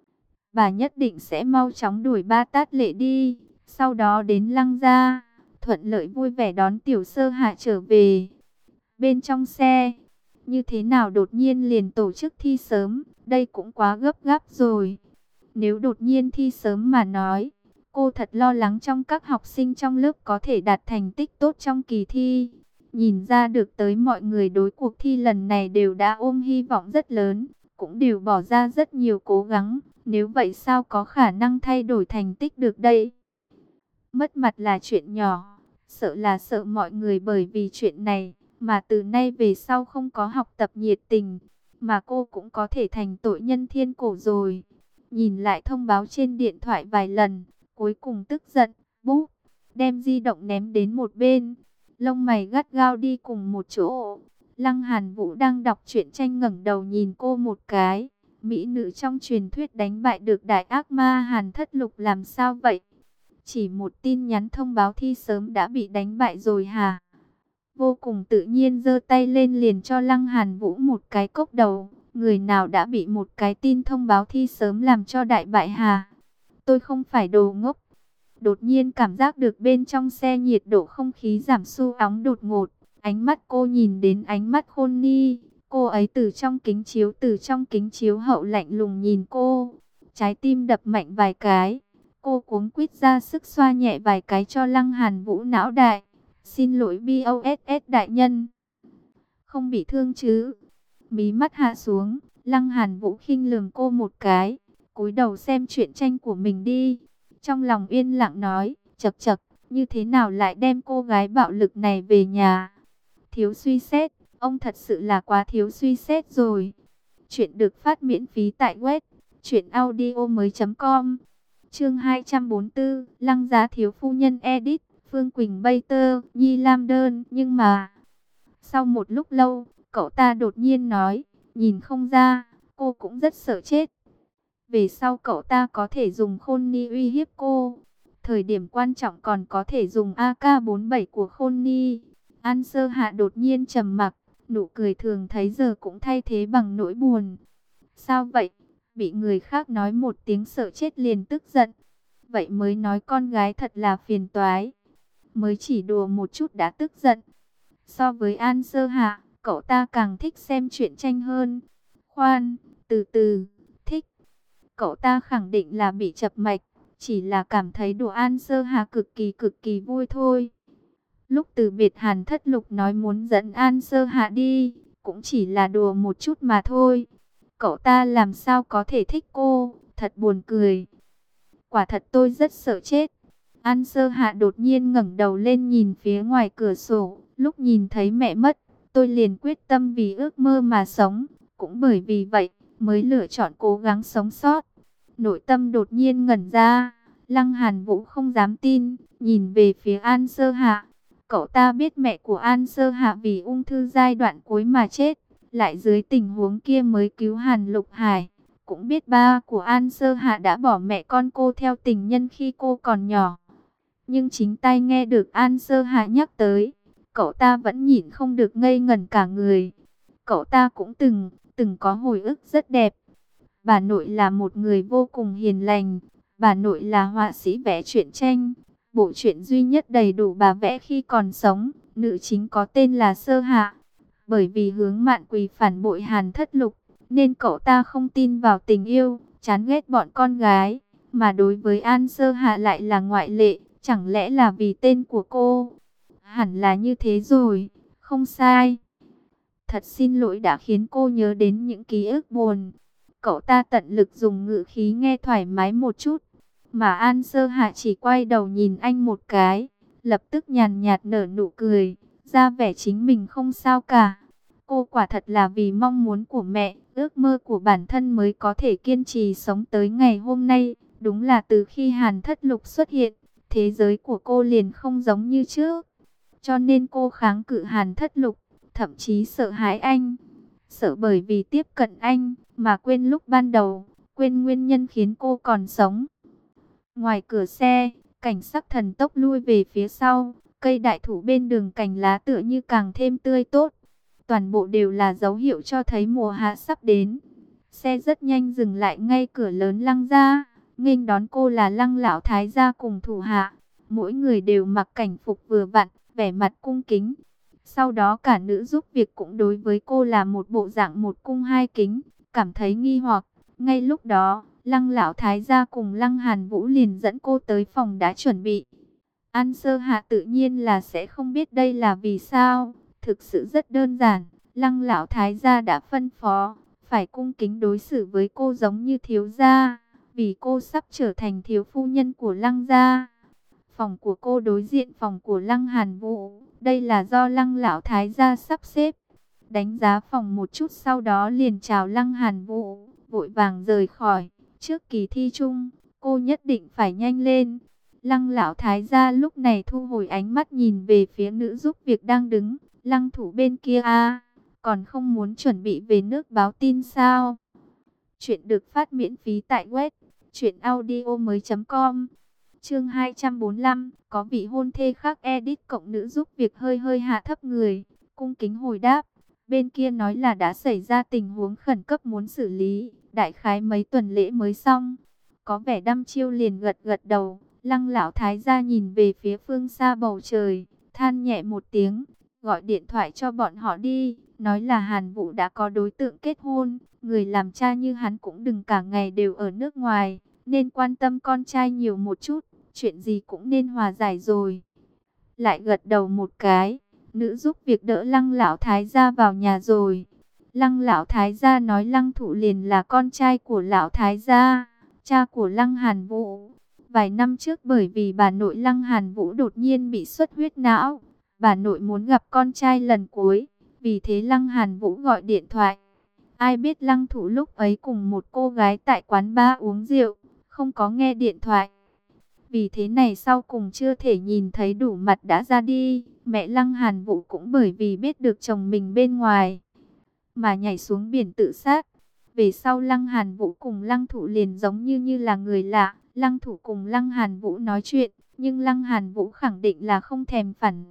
Bà nhất định sẽ mau chóng đuổi Ba Tát Lệ đi, sau đó đến Lăng gia, thuận lợi vui vẻ đón Tiểu Sơ Hạ trở về. Bên trong xe, như thế nào đột nhiên liền tổ chức thi sớm, đây cũng quá gấp gáp rồi. Nếu đột nhiên thi sớm mà nói, cô thật lo lắng trong các học sinh trong lớp có thể đạt thành tích tốt trong kỳ thi. Nhìn ra được tới mọi người đối cuộc thi lần này đều đã ôm hy vọng rất lớn, cũng đều bỏ ra rất nhiều cố gắng. Nếu vậy sao có khả năng thay đổi thành tích được đây? Mất mặt là chuyện nhỏ, sợ là sợ mọi người bởi vì chuyện này mà từ nay về sau không có học tập nhiệt tình, mà cô cũng có thể thành tội nhân thiên cổ rồi. Nhìn lại thông báo trên điện thoại vài lần, cuối cùng tức giận, búp, đem di động ném đến một bên, lông mày gắt gao đi cùng một chỗ. Lăng Hàn Vũ đang đọc truyện tranh ngẩng đầu nhìn cô một cái. Mỹ nữ trong truyền thuyết đánh bại được đại ác ma Hàn Thất Lục làm sao vậy? Chỉ một tin nhắn thông báo thi sớm đã bị đánh bại rồi hả? Vô cùng tự nhiên giơ tay lên liền cho Lăng Hàn Vũ một cái cốc đầu. Người nào đã bị một cái tin thông báo thi sớm làm cho đại bại hả? Tôi không phải đồ ngốc. Đột nhiên cảm giác được bên trong xe nhiệt độ không khí giảm su óng đột ngột. Ánh mắt cô nhìn đến ánh mắt Khôn Ni. Cô ấy từ trong kính chiếu hậu lạnh lùng nhìn cô. Trái tim đập mạnh vài cái. Cô cuống quýt ra sức xoa nhẹ vài cái cho Lăng Hàn Vũ não đại. Xin lỗi BOSS đại nhân. Không bị thương chứ? Mí mắt hạ xuống, Lăng Hàn Vũ khinh lườm cô một cái. Cúi đầu xem truyện tranh của mình đi. Trong lòng yên lặng nói, chậc chậc, như thế nào lại đem cô gái bạo lực này về nhà? Thiếu suy xét, ông thật sự là quá thiếu suy xét rồi. Chuyện được phát miễn phí tại web truyệnaudiomoi.com. Chương 244, Lăng Giá thiếu phu nhân edit, Phương Quỳnh Bay Tơ, Nhi Lam đơn, nhưng mà sau một lúc lâu, cậu ta đột nhiên nói, nhìn không ra, cô cũng rất sợ chết. Về sau cậu ta có thể dùng Khôn Ni uy hiếp cô. Thời điểm quan trọng còn có thể dùng AK-47 của Khôn Ni. An Sơ Hạ đột nhiên trầm mặc, nụ cười thường thấy giờ cũng thay thế bằng nỗi buồn. Sao vậy? Bị người khác nói một tiếng sợ chết liền tức giận. Vậy mới nói con gái thật là phiền toái. Mới chỉ đùa một chút đã tức giận. So với An Sơ Hạ, cậu ta càng thích xem truyện tranh hơn. Khoan, từ từ, thích. Cậu ta khẳng định là bị chập mạch, chỉ là cảm thấy đùa An Sơ Hạ cực kỳ vui thôi. Lúc từ biệt Hàn Thất Lục nói muốn dẫn An Sơ Hạ đi, cũng chỉ là đùa một chút mà thôi. Cậu ta làm sao có thể thích cô, thật buồn cười. Quả thật tôi rất sợ chết. An Sơ Hạ đột nhiên ngẩng đầu lên nhìn phía ngoài cửa sổ, Lúc nhìn thấy mẹ mất, tôi liền quyết tâm vì ước mơ mà sống. Cũng bởi vì vậy, mới lựa chọn cố gắng sống sót. Nội tâm đột nhiên ngẩn ra. Lăng Hàn Vũ không dám tin, nhìn về phía An Sơ Hạ. Cậu ta biết mẹ của An Sơ Hạ vì ung thư giai đoạn cuối mà chết. Lại dưới tình huống kia mới cứu Hàn Lục Hải. Cũng biết ba của An Sơ Hạ đã bỏ mẹ con cô theo tình nhân khi cô còn nhỏ. Nhưng chính tay nghe được An Sơ Hạ nhắc tới, cậu ta vẫn nhịn không được ngây ngẩn cả người. Cậu ta cũng từng có hồi ức rất đẹp. Bà nội là một người vô cùng hiền lành. Bà nội là họa sĩ vẽ truyện tranh. Bộ truyện duy nhất đầy đủ bà vẽ khi còn sống. Nữ chính có tên là Sơ Hạ. Bởi vì Hướng Mạn Quỳ phản bội Hàn Thất Lục, nên cậu ta không tin vào tình yêu, chán ghét bọn con gái. Mà đối với An Sơ Hạ lại là ngoại lệ. Chẳng lẽ là vì tên của cô? Hẳn là như thế rồi, không sai. Thật xin lỗi đã khiến cô nhớ đến những ký ức buồn. Cậu ta tận lực dùng ngữ khí nghe thoải mái một chút. Mà An Sơ Hạ chỉ quay đầu nhìn anh một cái, lập tức nhàn nhạt nở nụ cười, ra vẻ chính mình không sao cả. Cô quả thật là vì mong muốn của mẹ, ước mơ của bản thân mới có thể kiên trì sống tới ngày hôm nay. Đúng là từ khi Hàn Thất Lục xuất hiện, thế giới của cô liền không giống như trước. Cho nên cô kháng cự Hàn Thất Lục, thậm chí sợ hãi anh. Sợ bởi vì tiếp cận anh, mà quên lúc ban đầu, quên nguyên nhân khiến cô còn sống. Ngoài cửa xe, cảnh sắc thần tốc lui về phía sau. Cây đại thụ bên đường cành lá tựa như càng thêm tươi tốt. Toàn bộ đều là dấu hiệu cho thấy mùa hạ sắp đến. Xe rất nhanh dừng lại ngay cửa lớn Lăng gia. Nghênh đón cô là Lăng lão thái gia cùng thủ hạ. Mỗi người đều mặc cảnh phục vừa vặn, vẻ mặt cung kính. Sau đó cả nữ giúp việc cũng đối với cô là một bộ dạng một cung hai kính, cảm thấy nghi hoặc. Ngay lúc đó, Lăng lão thái gia cùng Lăng Hàn Vũ liền dẫn cô tới phòng đã chuẩn bị. An Sơ Hạ tự nhiên là sẽ không biết đây là vì sao. Thực sự rất đơn giản, Lăng lão thái gia đã phân phó, phải cung kính đối xử với cô giống như thiếu gia, vì cô sắp trở thành thiếu phu nhân của Lăng gia. Phòng của cô đối diện phòng của Lăng Hàn Vũ, đây là do Lăng lão thái gia sắp xếp. Đánh giá phòng một chút sau đó liền chào Lăng Hàn Vũ, vội vàng rời khỏi. Trước kỳ thi chung, cô nhất định phải nhanh lên. Lăng lão thái gia lúc này thu hồi ánh mắt nhìn về phía nữ giúp việc đang đứng. Lăng thủ bên kia còn không muốn chuẩn bị về nước báo tin sao? Chuyện được phát miễn phí tại web truyệnaudiomoi.com. Chương 245, có vị hôn thê khác edit cộng nữ giúp việc hơi hơi hạ thấp người, cung kính hồi đáp. Bên kia nói là đã xảy ra tình huống khẩn cấp muốn xử lý, đại khái mấy tuần lễ mới xong. Có vẻ đăm chiêu liền gật gật đầu. Lăng lão thái gia nhìn về phía phương xa bầu trời, than nhẹ một tiếng, gọi điện thoại cho bọn họ đi, nói là Hàn Vũ đã có đối tượng kết hôn, người làm cha như hắn cũng đừng cả ngày đều ở nước ngoài, nên quan tâm con trai nhiều một chút, chuyện gì cũng nên hòa giải rồi. Lại gật đầu một cái, nữ giúp việc đỡ Lăng lão thái gia vào nhà rồi. Lăng lão thái gia nói Lăng Thụ liền là con trai của lão thái gia, cha của Lăng Hàn Vũ. Vài năm trước bởi vì bà nội Lăng Hàn Vũ đột nhiên bị xuất huyết não, bà nội muốn gặp con trai lần cuối, vì thế Lăng Hàn Vũ gọi điện thoại. Ai biết Lăng Thụ lúc ấy cùng một cô gái tại quán bar uống rượu, không có nghe điện thoại. Vì thế này sau cùng chưa thể nhìn thấy đủ mặt đã ra đi. Mẹ Lăng Hàn Vũ cũng bởi vì biết được chồng mình bên ngoài mà nhảy xuống biển tự sát. Về sau Lăng Hàn Vũ cùng Lăng Thụ liền giống như là người lạ. Lăng Thụ cùng Lăng Hàn Vũ nói chuyện, nhưng Lăng Hàn Vũ khẳng định là không thèm phản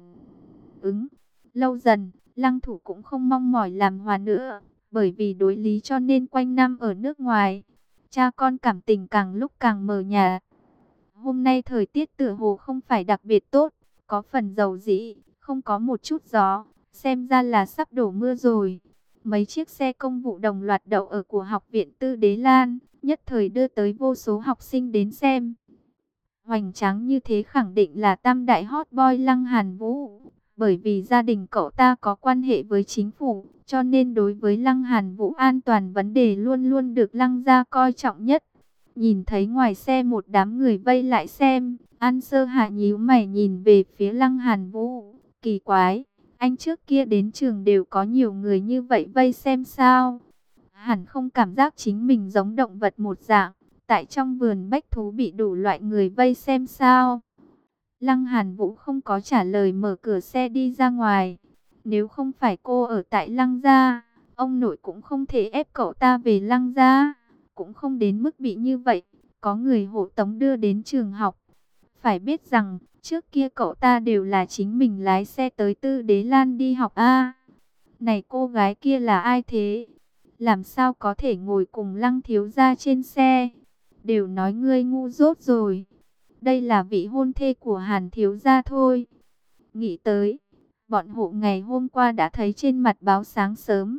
ứng. Lâu dần, Lăng Thụ cũng không mong mỏi làm hòa nữa, bởi vì đối lý cho nên quanh năm ở nước ngoài. Cha con cảm tình càng lúc càng mờ nhạt. Hôm nay thời tiết tựa hồ không phải đặc biệt tốt, có phần dầu dĩ, không có một chút gió, xem ra là sắp đổ mưa rồi. Mấy chiếc xe công vụ đồng loạt đậu ở của học viện Tư Đế Lan, nhất thời đưa tới vô số học sinh đến xem. Hoành tráng như thế khẳng định là tam đại hot boy Lăng Hàn Vũ, bởi vì gia đình cậu ta có quan hệ với chính phủ, cho nên đối với Lăng Hàn Vũ an toàn vấn đề luôn luôn được Lăng gia coi trọng nhất. Nhìn thấy ngoài xe một đám người vây lại xem, An Sơ Hạ nhíu mày nhìn về phía Lăng Hàn Vũ, kỳ quái. Anh trước kia đến trường đều có nhiều người như vậy vây xem sao? Hẳn không cảm giác chính mình giống động vật một dạng, tại trong vườn bách thú bị đủ loại người vây xem sao? Lăng Hàn Vũ không có trả lời, mở cửa xe đi ra ngoài. Nếu không phải cô ở tại Lăng gia, ông nội cũng không thể ép cậu ta về Lăng gia, cũng không đến mức bị như vậy, có người hộ tống đưa đến trường học. Phải biết rằng, trước kia cậu ta đều là chính mình lái xe tới Tư Đế Lan đi học a. Này cô gái kia là ai thế? Làm sao có thể ngồi cùng Lăng thiếu gia trên xe? Đều nói ngươi ngu dốt rồi. Đây là vị hôn thê của Hàn thiếu gia thôi. Nghĩ tới, bọn hộ ngày hôm qua đã thấy trên mặt báo sáng sớm.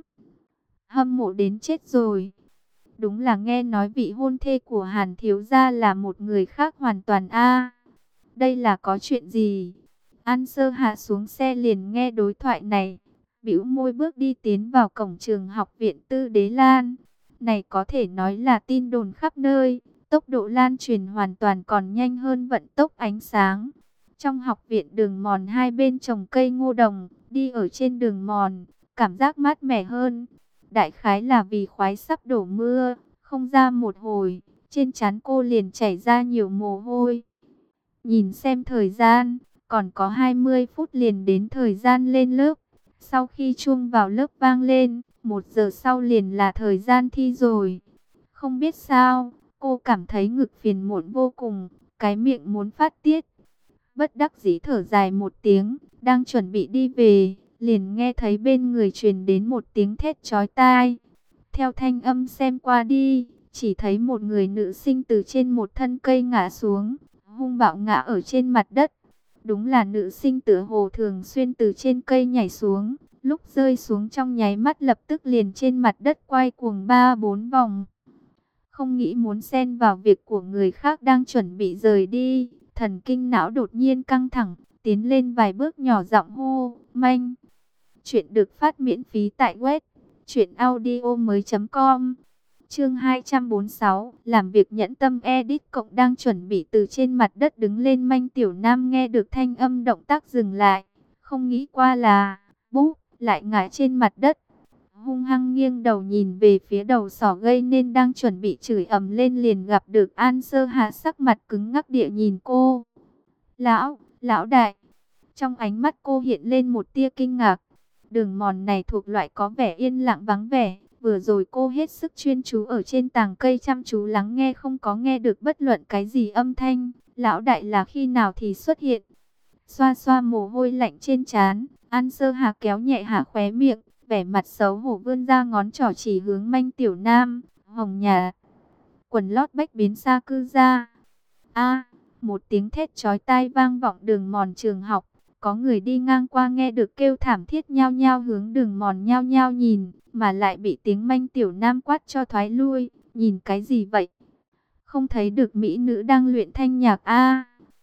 Hâm mộ đến chết rồi. Đúng là nghe nói vị hôn thê của Hàn thiếu gia là một người khác hoàn toàn a. Đây là có chuyện gì? An Sơ hạ xuống xe liền nghe đối thoại này, bĩu môi bước đi tiến vào cổng trường học viện Tư Đế Lan. Này có thể nói là tin đồn khắp nơi, tốc độ lan truyền hoàn toàn còn nhanh hơn vận tốc ánh sáng. Trong học viện đường mòn hai bên trồng cây ngô đồng, đi ở trên đường mòn, cảm giác mát mẻ hơn. Đại khái là vì khoái sắp đổ mưa, không ra một hồi, trên trán cô liền chảy ra nhiều mồ hôi. Nhìn xem thời gian, còn có 20 phút liền đến thời gian lên lớp. Sau khi chuông vào lớp vang lên, 1 giờ sau liền là thời gian thi rồi. Không biết sao, cô cảm thấy ngực phiền muộn vô cùng, cái miệng muốn phát tiết. Bất đắc dĩ thở dài một tiếng, đang chuẩn bị đi về, liền nghe thấy bên người truyền đến một tiếng thét chói tai. Theo thanh âm xem qua đi, chỉ thấy một người nữ sinh từ trên một thân cây ngã xuống, hung bạo ngã ở trên mặt đất. Đúng là nữ sinh tựa hồ thường xuyên từ trên cây nhảy xuống, lúc rơi xuống trong nháy mắt lập tức liền trên mặt đất quay cuồng 3-4 vòng. Không nghĩ muốn xen vào việc của người khác đang chuẩn bị rời đi, thần kinh não đột nhiên căng thẳng, tiến lên vài bước nhỏ giọng hô, manh. Chuyện được phát miễn phí tại web truyệnaudiomoi.com. Chương 246, làm việc nhẫn tâm edit cộng đang chuẩn bị từ trên mặt đất đứng lên. Manh Tiểu Nam nghe được thanh âm động tác dừng lại, không nghĩ qua là búp lại ngã trên mặt đất. Hung hăng nghiêng đầu nhìn về phía đầu sỏ gây nên đang chuẩn bị chửi ầm lên, liền gặp được An Sơ Hạ sắc mặt cứng ngắc địa nhìn cô. Lão đại. Trong ánh mắt cô hiện lên một tia kinh ngạc. Đường mòn này thuộc loại có vẻ yên lặng vắng vẻ. Vừa rồi cô hết sức chuyên chú ở trên tàng cây chăm chú lắng nghe, không có nghe được bất luận cái gì âm thanh. Lão đại là khi nào thì xuất hiện? Xoa xoa mồ hôi lạnh trên trán, An Sơ Hà kéo nhẹ hạ khóe miệng, vẻ mặt xấu hổ vươn ra ngón trỏ chỉ hướng Manh Tiểu Nam. Hồng nhà quần lót bách biến xa cư ra. A, một tiếng thét chói tai vang vọng đường mòn trường học. Có người đi ngang qua nghe được kêu thảm thiết nhao nhao hướng đường mòn nhao nhao nhìn, mà lại bị tiếng Manh Tiểu Nam quát cho thoái lui. Nhìn cái gì vậy? Không thấy được mỹ nữ đang luyện thanh nhạc a?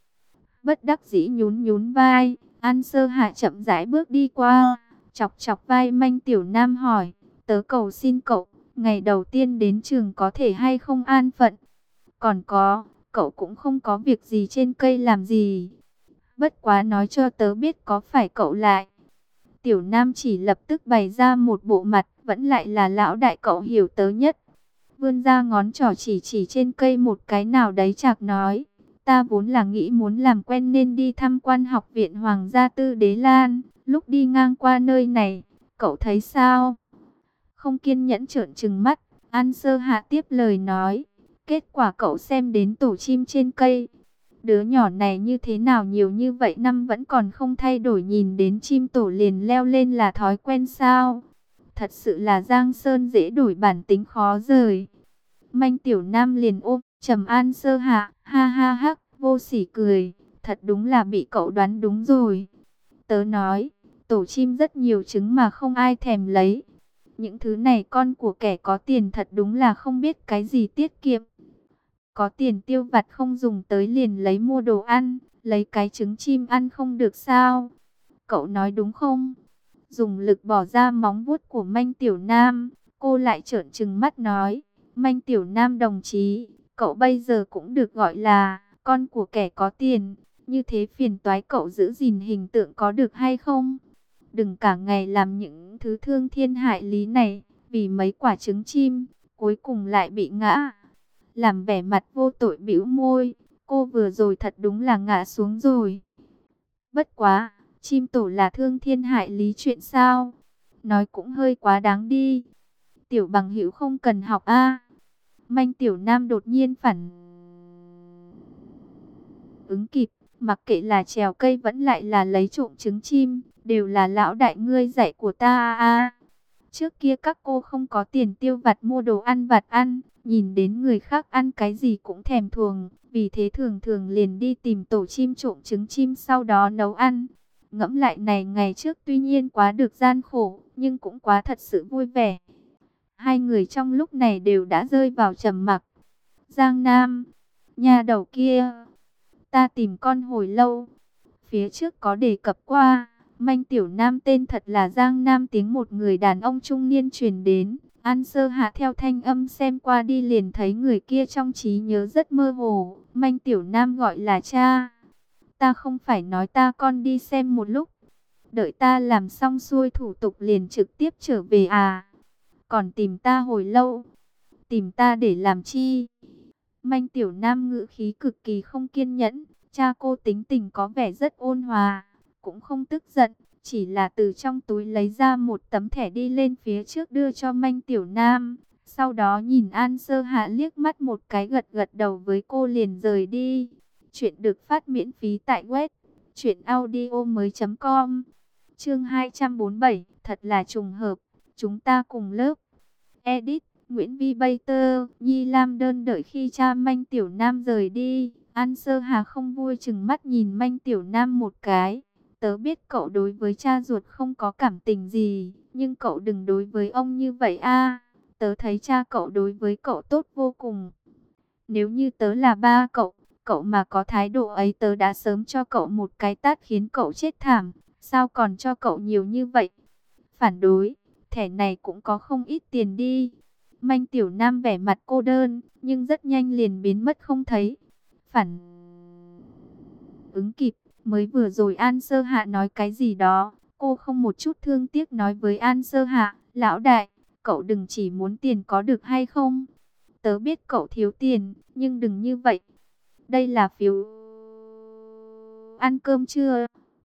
Bất đắc dĩ nhún nhún vai, An Sơ Hạ chậm rãi bước đi qua, chọc chọc vai Manh Tiểu Nam hỏi, tớ cầu xin cậu, ngày đầu tiên đến trường có thể hay không an phận? Còn có, cậu cũng không có việc gì trên cây làm gì. Bất quá nói cho tớ biết có phải cậu lại. Tiểu Nam chỉ lập tức bày ra một bộ mặt, vẫn lại là lão đại cậu hiểu tớ nhất. Vươn ra ngón trỏ chỉ trên cây một cái nào đấy chạc nói. Ta vốn là nghĩ muốn làm quen nên đi tham quan học viện Hoàng gia Tư Đế Lan. Lúc đi ngang qua nơi này, cậu thấy sao? Không kiên nhẫn trợn trừng mắt, An Sơ Hạ tiếp lời nói. Kết quả cậu xem đến tổ chim trên cây. Đứa nhỏ này như thế nào nhiều như vậy năm vẫn còn không thay đổi, nhìn đến chim tổ liền leo lên là thói quen sao? Thật sự là Giang Sơn dễ đổi bản tính khó rời. Manh Tiểu Nam liền ôm trầm An Sơ Hạ, ha ha hắc, vô sỉ cười, thật đúng là bị cậu đoán đúng rồi. Tớ nói, tổ chim rất nhiều trứng mà không ai thèm lấy. Những thứ này con của kẻ có tiền thật đúng là không biết cái gì tiết kiệm. Có tiền tiêu vặt không dùng tới liền lấy mua đồ ăn, lấy cái trứng chim ăn không được sao? Cậu nói đúng không? Dùng lực bỏ ra móng vuốt của Manh Tiểu Nam, cô lại trợn trừng mắt nói, Manh Tiểu Nam đồng chí, cậu bây giờ cũng được gọi là con của kẻ có tiền. Như thế phiền toái cậu giữ gìn hình tượng có được hay không? Đừng cả ngày làm những thứ thương thiên hại lý này, vì mấy quả trứng chim, cuối cùng lại bị ngã. Làm vẻ mặt vô tội bĩu môi, cô vừa rồi thật đúng là ngã xuống rồi. Bất quá, chim tổ là thương thiên hại lý chuyện sao? Nói cũng hơi quá đáng đi. Tiểu bằng hữu không cần học a. Manh Tiểu Nam đột nhiên phản ứng kịp, mặc kệ là trèo cây vẫn lại là lấy trộm trứng chim, đều là lão đại ngươi dạy của ta a. Trước kia các cô không có tiền tiêu vặt mua đồ ăn vặt ăn, nhìn đến người khác ăn cái gì cũng thèm thuồng, vì thế thường thường liền đi tìm tổ chim trộm trứng chim sau đó nấu ăn. Ngẫm lại này ngày trước tuy nhiên quá được gian khổ, nhưng cũng quá thật sự vui vẻ. Hai người trong lúc này đều đã rơi vào trầm mặc. Giang Nam, nhà đầu kia, ta tìm con hồi lâu. Phía trước có đề cập qua, Manh Tiểu Nam tên thật là Giang Nam, tiếng một người đàn ông trung niên truyền đến. An Sơ Hạ theo thanh âm xem qua đi liền thấy người kia trong trí nhớ rất mơ hồ. Manh Tiểu Nam gọi là cha. Ta không phải nói ta con đi xem một lúc. Đợi ta làm xong xuôi thủ tục liền trực tiếp trở về à. Còn tìm ta hồi lâu. Tìm ta để làm chi? Manh Tiểu Nam ngữ khí cực kỳ không kiên nhẫn. Cha cô tính tình có vẻ rất ôn hòa, cũng không tức giận, chỉ là từ trong túi lấy ra một tấm thẻ đi lên phía trước đưa cho Manh Tiểu Nam. Sau đó nhìn An Sơ Hạ liếc mắt một cái, gật gật đầu với cô liền rời đi. Chuyện được phát miễn phí tại web truyệnaudiomoi.com. Chương 247, thật là trùng hợp, chúng ta cùng lớp. Edit Nguyễn Vi Bater, Nhi Lam đơn đợi khi cha Manh Tiểu Nam rời đi. An Sơ Hà không vui chừng mắt nhìn Manh Tiểu Nam một cái. Tớ biết cậu đối với cha ruột không có cảm tình gì, nhưng cậu đừng đối với ông như vậy a. Tớ thấy cha cậu đối với cậu tốt vô cùng. Nếu như tớ là ba cậu, cậu mà có thái độ ấy tớ đã sớm cho cậu một cái tát khiến cậu chết thảm. Sao còn cho cậu nhiều như vậy? Phản đối, thẻ này cũng có không ít tiền đi. Manh Tiểu Nam vẻ mặt cô đơn, nhưng rất nhanh liền biến mất không thấy. Phản ứng kịp, mới vừa rồi An Sơ Hạ nói cái gì đó, cô không một chút thương tiếc nói với An Sơ Hạ, lão đại, cậu đừng chỉ muốn tiền có được hay không? Tớ biết cậu thiếu tiền, nhưng đừng như vậy. Đây là phiếu ăn cơm chưa?